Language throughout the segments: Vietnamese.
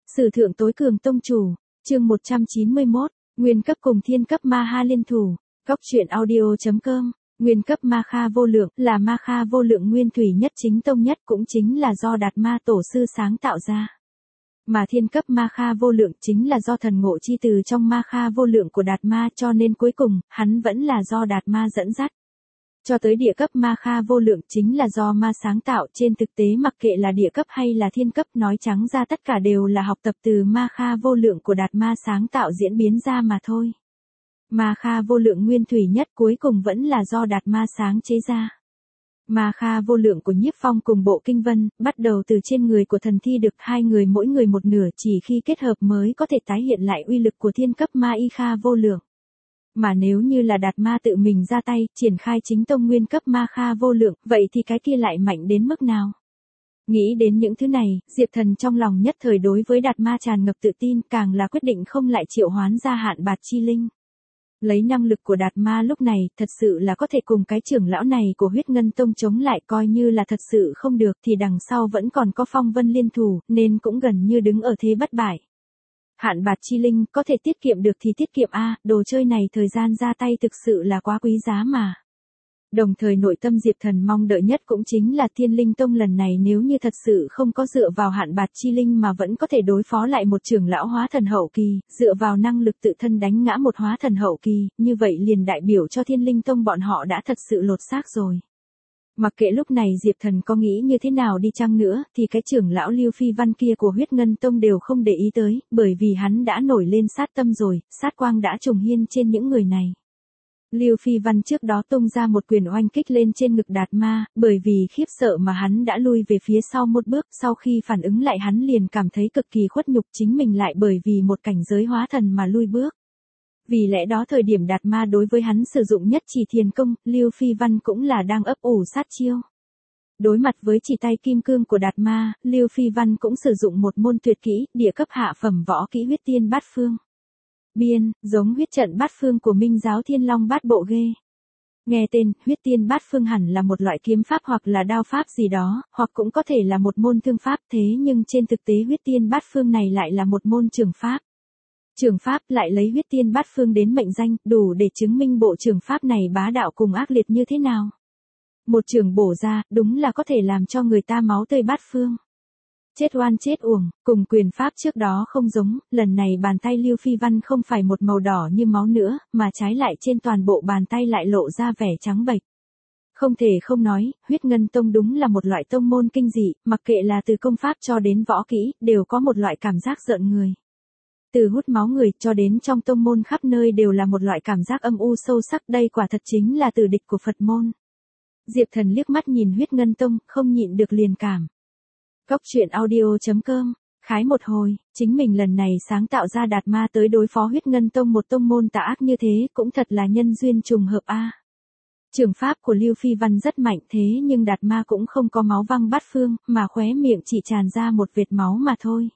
Sử thượng tối cường tông chủ, chương 191, nguyên cấp cùng thiên cấp ma ha liên thủ, góc truyện audio.com. Nguyên cấp ma kha vô lượng là ma kha vô lượng nguyên thủy nhất chính tông nhất, cũng chính là do Đạt Ma tổ sư sáng tạo ra. Mà thiên cấp ma kha vô lượng chính là do thần ngộ chi từ trong ma kha vô lượng của Đạt Ma, cho nên cuối cùng, hắn vẫn là do Đạt Ma dẫn dắt. Cho tới địa cấp ma kha vô lượng chính là do ma sáng tạo, trên thực tế mặc kệ là địa cấp hay là thiên cấp, nói trắng ra tất cả đều là học tập từ ma kha vô lượng của Đạt Ma sáng tạo diễn biến ra mà thôi. Ma kha vô lượng nguyên thủy nhất cuối cùng vẫn là do Đạt Ma sáng chế ra. Ma kha vô lượng của Nhiếp Phong cùng Bộ Kinh Vân, bắt đầu từ trên người của thần thi được, hai người mỗi người một nửa, chỉ khi kết hợp mới có thể tái hiện lại uy lực của thiên cấp ma y kha vô lượng. Mà nếu như là Đạt Ma tự mình ra tay, triển khai chính tông nguyên cấp ma kha vô lượng, vậy thì cái kia lại mạnh đến mức nào? Nghĩ đến những thứ này, Diệp Thần trong lòng nhất thời đối với Đạt Ma tràn ngập tự tin, càng là quyết định không lại triệu hoán ra Hạn Bạt Chi Linh. Lấy năng lực của Đạt Ma lúc này, thật sự là có thể cùng cái trưởng lão này của Huyết Ngân Tông chống lại, coi như là thật sự không được thì đằng sau vẫn còn có Phong Vân liên thủ, nên cũng gần như đứng ở thế bất bại. Hạn Bạt Chi Linh có thể tiết kiệm được thì tiết kiệm a, đồ chơi này thời gian ra tay thực sự là quá quý giá mà. Đồng thời nội tâm Diệp Thần mong đợi nhất cũng chính là Thiên Linh Tông lần này nếu như thật sự không có dựa vào Hạn Bạt Chi Linh mà vẫn có thể đối phó lại một trưởng lão hóa thần hậu kỳ, dựa vào năng lực tự thân đánh ngã một hóa thần hậu kỳ, như vậy liền đại biểu cho Thiên Linh Tông bọn họ đã thật sự lột xác rồi. Mặc kệ lúc này Diệp Thần có nghĩ như thế nào đi chăng nữa, thì cái trưởng lão Lưu Phi Văn kia của Huyết Ngân Tông đều không để ý tới, bởi vì hắn đã nổi lên sát tâm rồi, sát quang đã trùng hiên trên những người này. Lưu Phi Văn trước đó tung ra một quyền oanh kích lên trên ngực Đạt Ma, bởi vì khiếp sợ mà hắn đã lui về phía sau một bước, sau khi phản ứng lại hắn liền cảm thấy cực kỳ khuất nhục, chính mình lại bởi vì một cảnh giới hóa thần mà lui bước. Vì lẽ đó thời điểm Đạt Ma đối với hắn sử dụng nhất chỉ thiền công, Lưu Phi Văn cũng là đang ấp ủ sát chiêu. Đối mặt với chỉ tay kim cương của Đạt Ma, Lưu Phi Văn cũng sử dụng một môn tuyệt kỹ, địa cấp hạ phẩm võ kỹ huyết tiên bát phương. Biên, giống huyết trận bát phương của Minh giáo Thiên Long bát bộ ghê. Nghe tên, huyết tiên bát phương hẳn là một loại kiếm pháp hoặc là đao pháp gì đó, hoặc cũng có thể là một môn thương pháp, thế nhưng trên thực tế huyết tiên bát phương này lại là một môn trường pháp. Trường pháp lại lấy huyết tiên bát phương đến mệnh danh, đủ để chứng minh bộ trường pháp này bá đạo cùng ác liệt như thế nào. Một trường bổ ra, đúng là có thể làm cho người ta máu tươi bát phương. Chết oan chết uổng, cùng quyền pháp trước đó không giống, lần này bàn tay Lưu Phi Văn không phải một màu đỏ như máu nữa, mà trái lại trên toàn bộ bàn tay lại lộ ra vẻ trắng bệch. Không thể không nói, Huyết Ngân Tông đúng là một loại tông môn kinh dị, mặc kệ là từ công pháp cho đến võ kỹ, đều có một loại cảm giác rợn người. Từ hút máu người cho đến trong tông môn khắp nơi đều là một loại cảm giác âm u sâu sắc, đây quả thật chính là tử địch của Phật môn. Diệp Thần liếc mắt nhìn Huyết Ngân Tông, không nhịn được liền cảm. Góc truyện audio.com, khái một hồi, chính mình lần này sáng tạo ra Đạt Ma tới đối phó Huyết Ngân Tông, một tông môn tà ác như thế, cũng thật là nhân duyên trùng hợp a. Trường pháp của Lưu Phi Văn rất mạnh, thế nhưng Đạt Ma cũng không có máu văng bát phương, mà khóe miệng chỉ tràn ra một vệt máu mà thôi.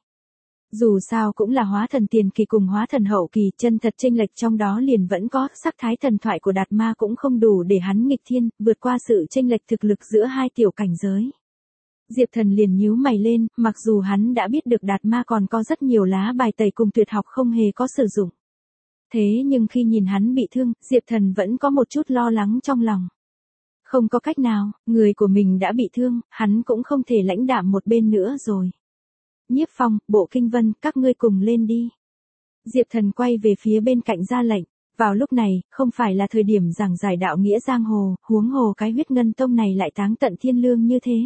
Dù sao cũng là hóa thần tiền kỳ cùng hóa thần hậu kỳ, chân thật chênh lệch trong đó liền vẫn có, sắc thái thần thoại của Đạt Ma cũng không đủ để hắn nghịch thiên, vượt qua sự chênh lệch thực lực giữa hai tiểu cảnh giới. Diệp Thần liền nhíu mày lên, mặc dù hắn đã biết được Đạt Ma còn có rất nhiều lá bài tẩy cùng tuyệt học không hề có sử dụng. Thế nhưng khi nhìn hắn bị thương, Diệp Thần vẫn có một chút lo lắng trong lòng. Không có cách nào, người của mình đã bị thương, hắn cũng không thể lãnh đạm một bên nữa rồi. Nhiếp Phong, Bộ Kinh Vân, các ngươi cùng lên đi. Diệp Thần quay về phía bên cạnh ra lệnh. Vào lúc này, không phải là thời điểm giảng giải đạo nghĩa giang hồ, huống hồ cái Huyết Ngân Tông này lại táng tận thiên lương như thế.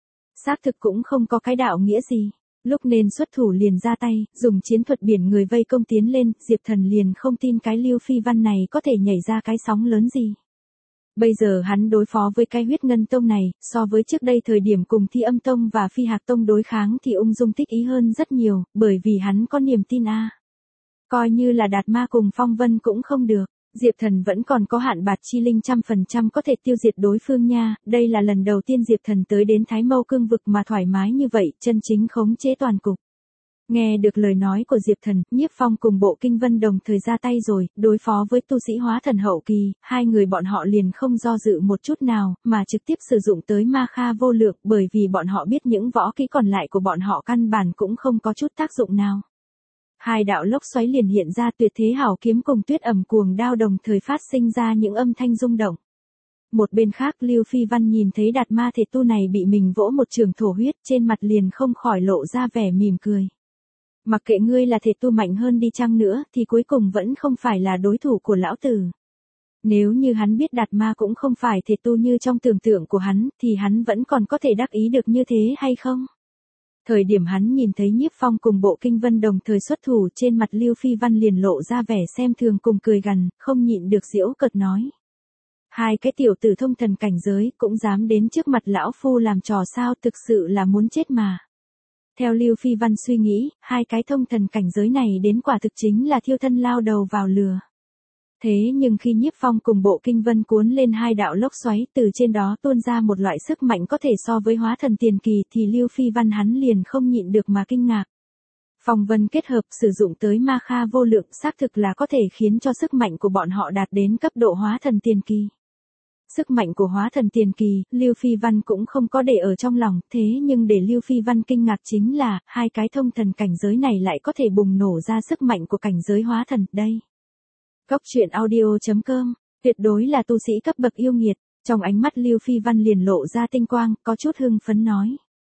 Xác thực cũng không có cái đạo nghĩa gì. Lúc nên xuất thủ liền ra tay, dùng chiến thuật biển người vây công tiến lên, Diệp Thần liền không tin cái Lưu Phi Văn này có thể nhảy ra cái sóng lớn gì. Bây giờ hắn đối phó với cái Huyết Ngân Tông này, so với trước đây thời điểm cùng Thi Âm Tông và Phi Hạc Tông đối kháng thì ung dung thích ý hơn rất nhiều, bởi vì hắn có niềm tin a. Coi như là Đạt Ma cùng Phong Vân cũng không được, Diệp Thần vẫn còn có Hạn Bạt Chi Linh 100% có thể tiêu diệt đối phương nha, đây là lần đầu tiên Diệp Thần tới đến Thái Mâu Cương vực mà thoải mái như vậy, chân chính khống chế toàn cục. Nghe được lời nói của Diệp Thần, Nhiếp Phong cùng Bộ Kinh Vân đồng thời ra tay rồi, đối phó với tu sĩ hóa thần hậu kỳ, hai người bọn họ liền không do dự một chút nào, mà trực tiếp sử dụng tới ma kha vô lượng, bởi vì bọn họ biết những võ kỹ còn lại của bọn họ căn bản cũng không có chút tác dụng nào. Hai đạo lốc xoáy liền hiện ra, tuyệt thế hảo kiếm cùng tuyết ẩm cuồng đao đồng thời phát sinh ra những âm thanh rung động. Một bên khác Lưu Phi Văn nhìn thấy Đạt Ma thể tu này bị mình vỗ một trường thổ huyết, trên mặt liền không khỏi lộ ra vẻ mỉm cười. Mặc kệ ngươi là thể tu mạnh hơn đi chăng nữa, thì cuối cùng vẫn không phải là đối thủ của lão tử. Nếu như hắn biết Đạt Ma cũng không phải thể tu như trong tưởng tượng của hắn, thì hắn vẫn còn có thể đắc ý được như thế hay không? Thời điểm hắn nhìn thấy Nhiếp Phong cùng Bộ Kinh Vân đồng thời xuất thủ, trên mặt Lưu Phi Văn liền lộ ra vẻ xem thường cùng cười gằn, không nhịn được giễu cợt nói. Hai cái tiểu tử thông thần cảnh giới cũng dám đến trước mặt lão phu làm trò sao, thực sự là muốn chết mà. Theo Lưu Phi Văn suy nghĩ, hai cái thông thần cảnh giới này đến quả thực chính là thiêu thân lao đầu vào lửa. Thế nhưng khi Nhiếp Phong cùng Bộ Kinh Vân cuốn lên hai đạo lốc xoáy, từ trên đó tuôn ra một loại sức mạnh có thể so với hóa thần tiền kỳ, thì Lưu Phi Văn hắn liền không nhịn được mà kinh ngạc. Phong vân kết hợp sử dụng tới ma kha vô lượng, xác thực là có thể khiến cho sức mạnh của bọn họ đạt đến cấp độ hóa thần tiền kỳ. Sức mạnh của hóa thần tiền kỳ, Lưu Phi Văn cũng không có để ở trong lòng, thế nhưng để Lưu Phi Văn kinh ngạc chính là, hai cái thông thần cảnh giới này lại có thể bùng nổ ra sức mạnh của cảnh giới hóa thần, đây. Góc truyện audio.com, tuyệt đối là tu sĩ cấp bậc yêu nghiệt, trong ánh mắt Lưu Phi Văn liền lộ ra tinh quang, có chút hưng phấn nói.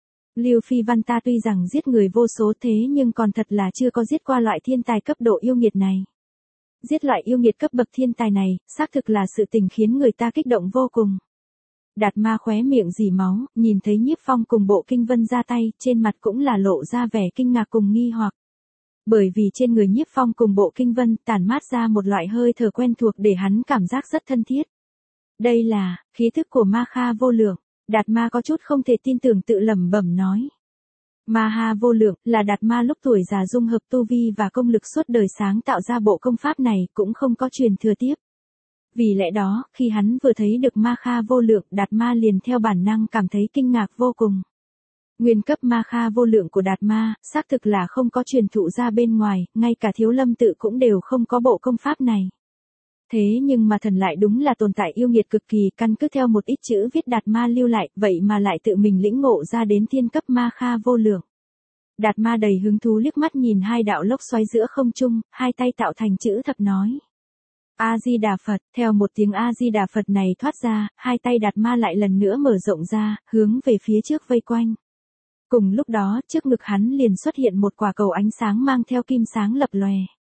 Lưu Phi Văn, ta tuy rằng giết người vô số thế nhưng còn thật là chưa có giết qua loại thiên tài cấp độ yêu nghiệt này. Giết loại yêu nghiệt cấp bậc thiên tài này, xác thực là sự tình khiến người ta kích động vô cùng. Đạt Ma khóe miệng rỉ máu, nhìn thấy Nhiếp Phong cùng Bộ Kinh Vân ra tay, trên mặt cũng là lộ ra vẻ kinh ngạc cùng nghi hoặc. Bởi vì trên người Nhiếp Phong cùng Bộ Kinh Vân tản mát ra một loại hơi thở quen thuộc để hắn cảm giác rất thân thiết. Đây là khí thức của ma kha vô lượng. Đạt Ma có chút không thể tin tưởng tự lẩm bẩm nói. Ma ha vô lượng là Đạt Ma lúc tuổi già dung hợp tu vi và công lực suốt đời sáng tạo ra bộ công pháp này, cũng không có truyền thừa tiếp. Vì lẽ đó, khi hắn vừa thấy được ma kha vô lượng, Đạt Ma liền theo bản năng cảm thấy kinh ngạc vô cùng. Nguyên cấp ma kha vô lượng của Đạt Ma, xác thực là không có truyền thụ ra bên ngoài, ngay cả Thiếu Lâm tự cũng đều không có bộ công pháp này. Thế nhưng mà thần lại đúng là tồn tại yêu nghiệt cực kỳ, căn cứ theo một ít chữ viết Đạt Ma lưu lại, vậy mà lại tự mình lĩnh ngộ ra đến thiên cấp ma kha vô lượng. Đạt Ma đầy hứng thú liếc mắt nhìn hai đạo lốc xoáy giữa không trung, hai tay tạo thành chữ thập nói. A-di-đà Phật, theo một tiếng A-di-đà Phật này thoát ra, hai tay Đạt Ma lại lần nữa mở rộng ra, hướng về phía trước vây quanh. Cùng lúc đó, trước ngực hắn liền xuất hiện một quả cầu ánh sáng mang theo kim sáng lập lòe.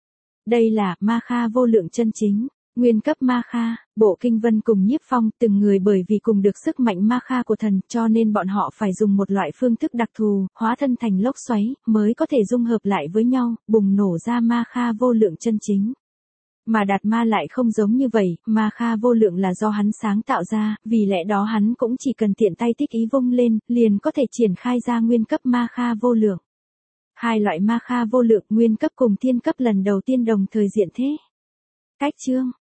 Đây là ma kha vô lượng chân chính. Nguyên cấp ma kha, Bộ Kinh Vân cùng Nhiếp Phong, từng người bởi vì cùng được sức mạnh ma kha của thần, cho nên bọn họ phải dùng một loại phương thức đặc thù, hóa thân thành lốc xoáy, mới có thể dung hợp lại với nhau, bùng nổ ra ma kha vô lượng chân chính. Mà Đạt Ma lại không giống như vậy, ma kha vô lượng là do hắn sáng tạo ra, vì lẽ đó hắn cũng chỉ cần tiện tay tích ý vung lên, liền có thể triển khai ra nguyên cấp ma kha vô lượng. Hai loại ma kha vô lượng nguyên cấp cùng thiên cấp lần đầu tiên đồng thời diện thế. Cách chương